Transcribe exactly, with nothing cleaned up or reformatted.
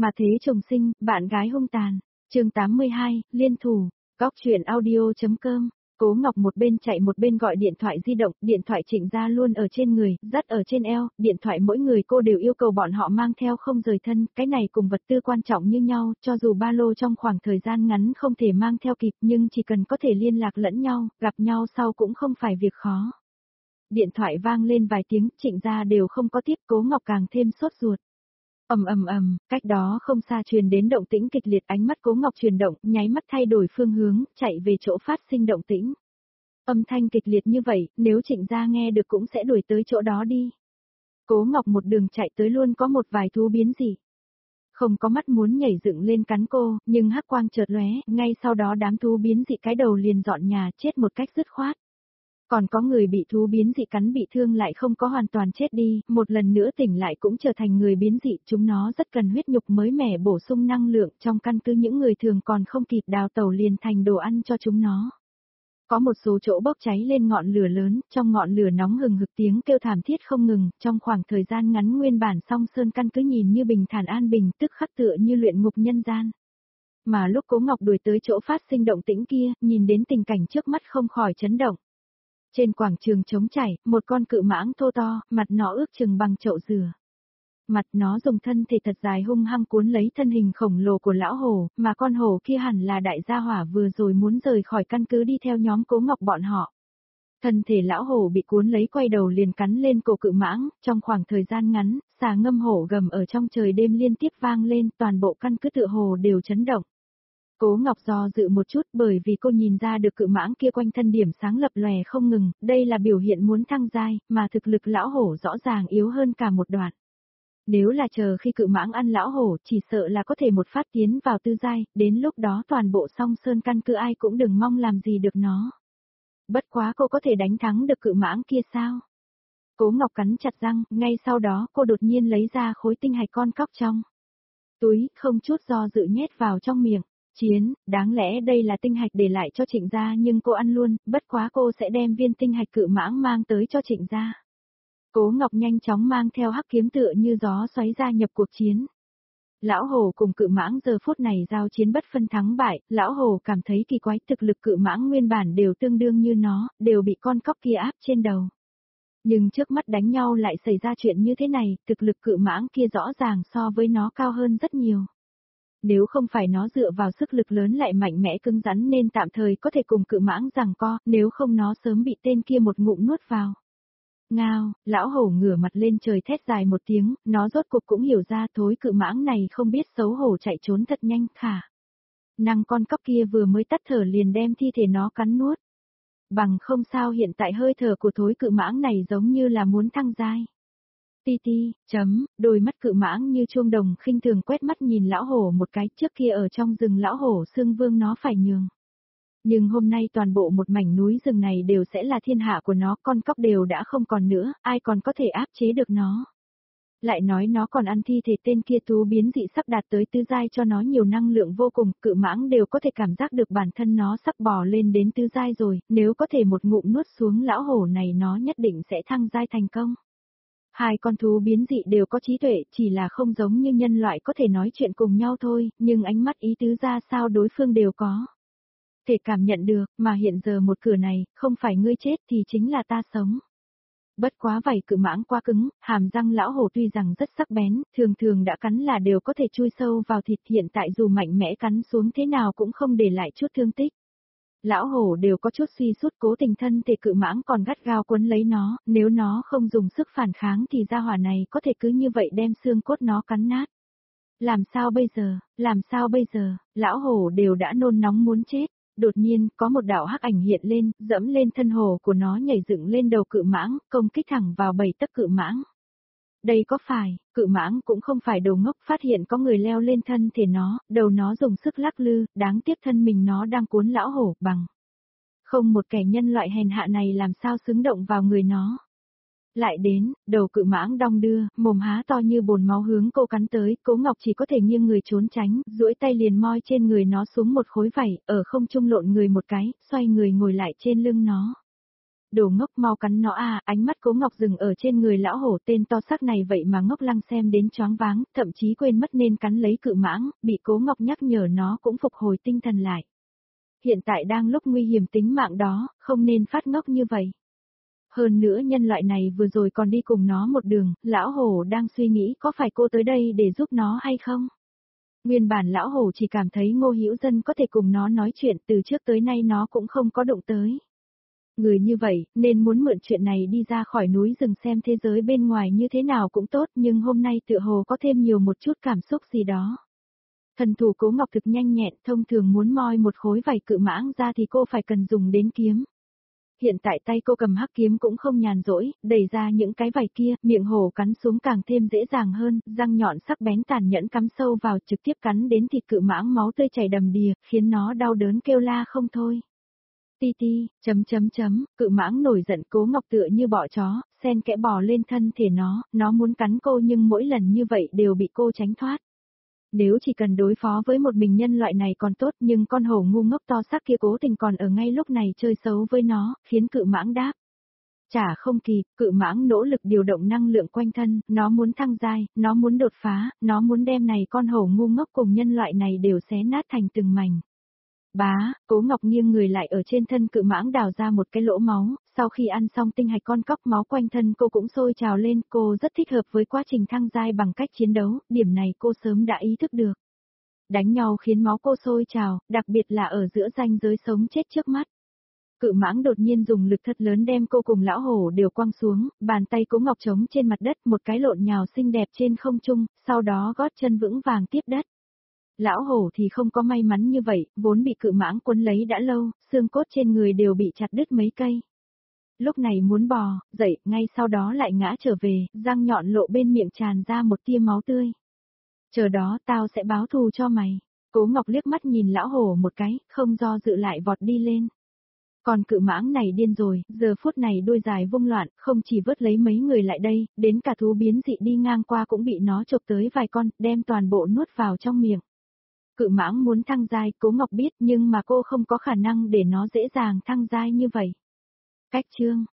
Mà thế chồng sinh, bạn gái hung tàn. Chương tám mươi hai, liên thủ. Góc truyện audio.com. Cố Ngọc một bên chạy một bên gọi điện thoại di động, điện thoại Trịnh Gia luôn ở trên người, dắt ở trên eo, điện thoại mỗi người cô đều yêu cầu bọn họ mang theo không rời thân, cái này cùng vật tư quan trọng như nhau, cho dù ba lô trong khoảng thời gian ngắn không thể mang theo kịp nhưng chỉ cần có thể liên lạc lẫn nhau, gặp nhau sau cũng không phải việc khó. Điện thoại vang lên vài tiếng, Trịnh Gia đều không có tiếp, Cố Ngọc càng thêm sốt ruột. Ầm ầm ầm, cách đó không xa truyền đến động tĩnh kịch liệt, ánh mắt Cố Ngọc chuyển động, nháy mắt thay đổi phương hướng, chạy về chỗ phát sinh động tĩnh. Âm thanh kịch liệt như vậy, nếu Trịnh Gia nghe được cũng sẽ đuổi tới chỗ đó đi. Cố Ngọc một đường chạy tới luôn có một vài thú biến dị. Không có mắt muốn nhảy dựng lên cắn cô, nhưng hắc quang chợt lóe, ngay sau đó đám thú biến dị cái đầu liền dọn nhà chết một cách dứt khoát. Còn có người bị thú biến dị cắn bị thương lại không có hoàn toàn chết đi, một lần nữa tỉnh lại cũng trở thành người biến dị, chúng nó rất cần huyết nhục mới mẻ bổ sung năng lượng, trong căn cứ những người thường còn không kịp đào tẩu liền thành đồ ăn cho chúng nó. Có một số chỗ bốc cháy lên ngọn lửa lớn, trong ngọn lửa nóng hừng hực tiếng kêu thảm thiết không ngừng, trong khoảng thời gian ngắn nguyên bản Song Sơn căn cứ nhìn như bình thản an bình, tức khắc tựa như luyện ngục nhân gian. Mà lúc Cố Ngọc đuổi tới chỗ phát sinh động tĩnh kia, nhìn đến tình cảnh trước mắt không khỏi chấn động. Trên quảng trường trống trải, một con cự mãng thô to, mặt nó ước chừng bằng chậu dừa. Mặt nó dùng thân thể thật dài hung hăng cuốn lấy thân hình khổng lồ của lão hổ, mà con hổ kia hẳn là đại gia hỏa vừa rồi muốn rời khỏi căn cứ đi theo nhóm Cố Ngọc bọn họ. Thân thể lão hổ bị cuốn lấy quay đầu liền cắn lên cổ cự mãng, trong khoảng thời gian ngắn, xà ngâm hổ gầm ở trong trời đêm liên tiếp vang lên, toàn bộ căn cứ tựa hồ đều chấn động. Cố Ngọc do dự một chút bởi vì cô nhìn ra được cự mãng kia quanh thân điểm sáng lập lòe không ngừng, đây là biểu hiện muốn thăng giai, mà thực lực lão hổ rõ ràng yếu hơn cả một đoạn. Nếu là chờ khi cự mãng ăn lão hổ, chỉ sợ là có thể một phát tiến vào tư giai, đến lúc đó toàn bộ Song Sơn căn cứ ai cũng đừng mong làm gì được nó. Bất quá cô có thể đánh thắng được cự mãng kia sao? Cố Ngọc cắn chặt răng, ngay sau đó cô đột nhiên lấy ra khối tinh hạch con cóc trong túi, không chút do dự nhét vào trong miệng. Chiến, đáng lẽ đây là tinh hạch để lại cho Trịnh Gia nhưng cô ăn luôn, bất quá cô sẽ đem viên tinh hạch cự mãng mang tới cho Trịnh Gia. Cố Ngọc nhanh chóng mang theo hắc kiếm tựa như gió xoáy gia nhập cuộc chiến. Lão Hồ cùng cự mãng giờ phút này giao chiến bất phân thắng bại, Lão Hồ cảm thấy kỳ quái, thực lực cự mãng nguyên bản đều tương đương như nó, đều bị con cóc kia áp trên đầu. Nhưng trước mắt đánh nhau lại xảy ra chuyện như thế này, thực lực cự mãng kia rõ ràng so với nó cao hơn rất nhiều. Nếu không phải nó dựa vào sức lực lớn lại mạnh mẽ cứng rắn nên tạm thời có thể cùng cự mãng giằng co, nếu không nó sớm bị tên kia một ngụm nuốt vào. Ngao, lão hổ ngửa mặt lên trời thét dài một tiếng, nó rốt cuộc cũng hiểu ra thối cự mãng này không biết xấu hổ chạy trốn thật nhanh khả. Năng con cóc kia vừa mới tắt thở liền đem thi thể nó cắn nuốt. Bằng không sao hiện tại hơi thở của thối cự mãng này giống như là muốn thăng giai. Ti ti, chấm, đôi mắt cự mãng như chuông đồng khinh thường quét mắt nhìn lão hổ một cái, trước kia ở trong rừng lão hổ xương vương nó phải nhường. Nhưng hôm nay toàn bộ một mảnh núi rừng này đều sẽ là thiên hạ của nó, con cóc đều đã không còn nữa, ai còn có thể áp chế được nó. Lại nói nó còn ăn thi thể tên kia thú biến dị sắp đạt tới tứ giai cho nó nhiều năng lượng vô cùng, cự mãng đều có thể cảm giác được bản thân nó sắp bò lên đến tứ giai rồi, nếu có thể một ngụm nuốt xuống lão hổ này nó nhất định sẽ thăng giai thành công. Hai con thú biến dị đều có trí tuệ, chỉ là không giống như nhân loại có thể nói chuyện cùng nhau thôi, nhưng ánh mắt ý tứ ra sao đối phương đều có. Thể cảm nhận được, mà hiện giờ một cửa này, không phải ngươi chết thì chính là ta sống. Bất quá vảy cự mãng quá cứng, hàm răng lão hổ tuy rằng rất sắc bén, thường thường đã cắn là đều có thể chui sâu vào thịt, hiện tại dù mạnh mẽ cắn xuống thế nào cũng không để lại chút thương tích. Lão hổ đều có chút suy sút, cố tình thân thể cự mãng còn gắt gao quấn lấy nó, nếu nó không dùng sức phản kháng thì gia hỏa này có thể cứ như vậy đem xương cốt nó cắn nát. Làm sao bây giờ, làm sao bây giờ, lão hổ đều đã nôn nóng muốn chết. Đột nhiên, có một đạo hắc ảnh hiện lên, dẫm lên thân hồ của nó nhảy dựng lên đầu cự mãng, công kích thẳng vào bầy tấc cự mãng. Đây có phải, cự mãng cũng không phải đồ ngốc, phát hiện có người leo lên thân thể nó, đầu nó dùng sức lắc lư, đáng tiếc thân mình nó đang cuốn lão hổ bằng. Không một kẻ nhân loại hèn hạ này làm sao xứng động vào người nó. Lại đến, đầu cự mãng đong đưa, mồm há to như bồn máu hướng cô cắn tới, Cố Ngọc chỉ có thể nghiêng người trốn tránh, duỗi tay liền moi trên người nó xuống một khối vảy, ở không trung lộn người một cái, xoay người ngồi lại trên lưng nó. đồ ngốc mau cắn nó à, ánh mắt Cố Ngọc dừng ở trên người lão hổ tên to xác này vậy mà ngốc lăng xem đến choáng váng, thậm chí quên mất nên cắn lấy cự mãng, bị Cố Ngọc nhắc nhở nó cũng phục hồi tinh thần lại. Hiện tại đang lúc nguy hiểm tính mạng đó, không nên phát ngốc như vậy. Hơn nữa nhân loại này vừa rồi còn đi cùng nó một đường, lão hổ đang suy nghĩ có phải cô tới đây để giúp nó hay không? Nguyên bản lão hổ chỉ cảm thấy Ngô Hữu Dân có thể cùng nó nói chuyện, từ trước tới nay nó cũng không có động tới. Người như vậy, nên muốn mượn chuyện này đi ra khỏi núi rừng xem thế giới bên ngoài như thế nào cũng tốt, nhưng hôm nay tựa hồ có thêm nhiều một chút cảm xúc gì đó. Thần thủ Cố Ngọc thực nhanh nhẹn, thông thường muốn moi một khối vảy cự mãng ra thì cô phải cần dùng đến kiếm. Hiện tại tay cô cầm hắc kiếm cũng không nhàn rỗi, đẩy ra những cái vảy kia, miệng hổ cắn xuống càng thêm dễ dàng hơn, răng nhọn sắc bén tàn nhẫn cắm sâu vào trực tiếp cắn đến thịt cự mãng, máu tươi chảy đầm đìa, khiến nó đau đớn kêu la không thôi. Ti ti, chấm chấm chấm, cự mãng nổi giận, Cố Ngọc tựa như bọ chó, xen kẽ bò lên thân thể nó, nó muốn cắn cô nhưng mỗi lần như vậy đều bị cô tránh thoát. Nếu chỉ cần đối phó với một mình nhân loại này còn tốt, nhưng con hổ ngu ngốc to xác kia cố tình còn ở ngay lúc này chơi xấu với nó, khiến cự mãng đáp. Chả không kịp, cự mãng nỗ lực điều động năng lượng quanh thân, nó muốn thăng giai, nó muốn đột phá, nó muốn đem này con hổ ngu ngốc cùng nhân loại này đều xé nát thành từng mảnh. Bá, Cố Ngọc nghiêng người lại ở trên thân cự mãng đào ra một cái lỗ máu, sau khi ăn xong tinh hạch con cóc máu quanh thân cô cũng sôi trào lên, cô rất thích hợp với quá trình thăng giai bằng cách chiến đấu, điểm này cô sớm đã ý thức được. Đánh nhau khiến máu cô sôi trào, đặc biệt là ở giữa ranh giới sống chết trước mắt. Cự mãng đột nhiên dùng lực thật lớn đem cô cùng lão hổ đều quăng xuống, bàn tay Cố Ngọc trống trên mặt đất, một cái lộn nhào xinh đẹp trên không trung, sau đó gót chân vững vàng tiếp đất. Lão hổ thì không có may mắn như vậy, vốn bị cự mãng quấn lấy đã lâu, xương cốt trên người đều bị chặt đứt mấy cây. Lúc này muốn bò, dậy, ngay sau đó lại ngã trở về, răng nhọn lộ bên miệng tràn ra một tia máu tươi. Chờ đó tao sẽ báo thù cho mày. Cố Ngọc liếc mắt nhìn lão hổ một cái, không do dự lại vọt đi lên. Còn cự mãng này điên rồi, giờ phút này đuôi dài vung loạn, không chỉ vớt lấy mấy người lại đây, đến cả thú biến dị đi ngang qua cũng bị nó chộp tới vài con, đem toàn bộ nuốt vào trong miệng. Cự mãng muốn thăng giai, Cố Ngọc biết, nhưng mà cô không có khả năng để nó dễ dàng thăng giai như vậy. Cách chương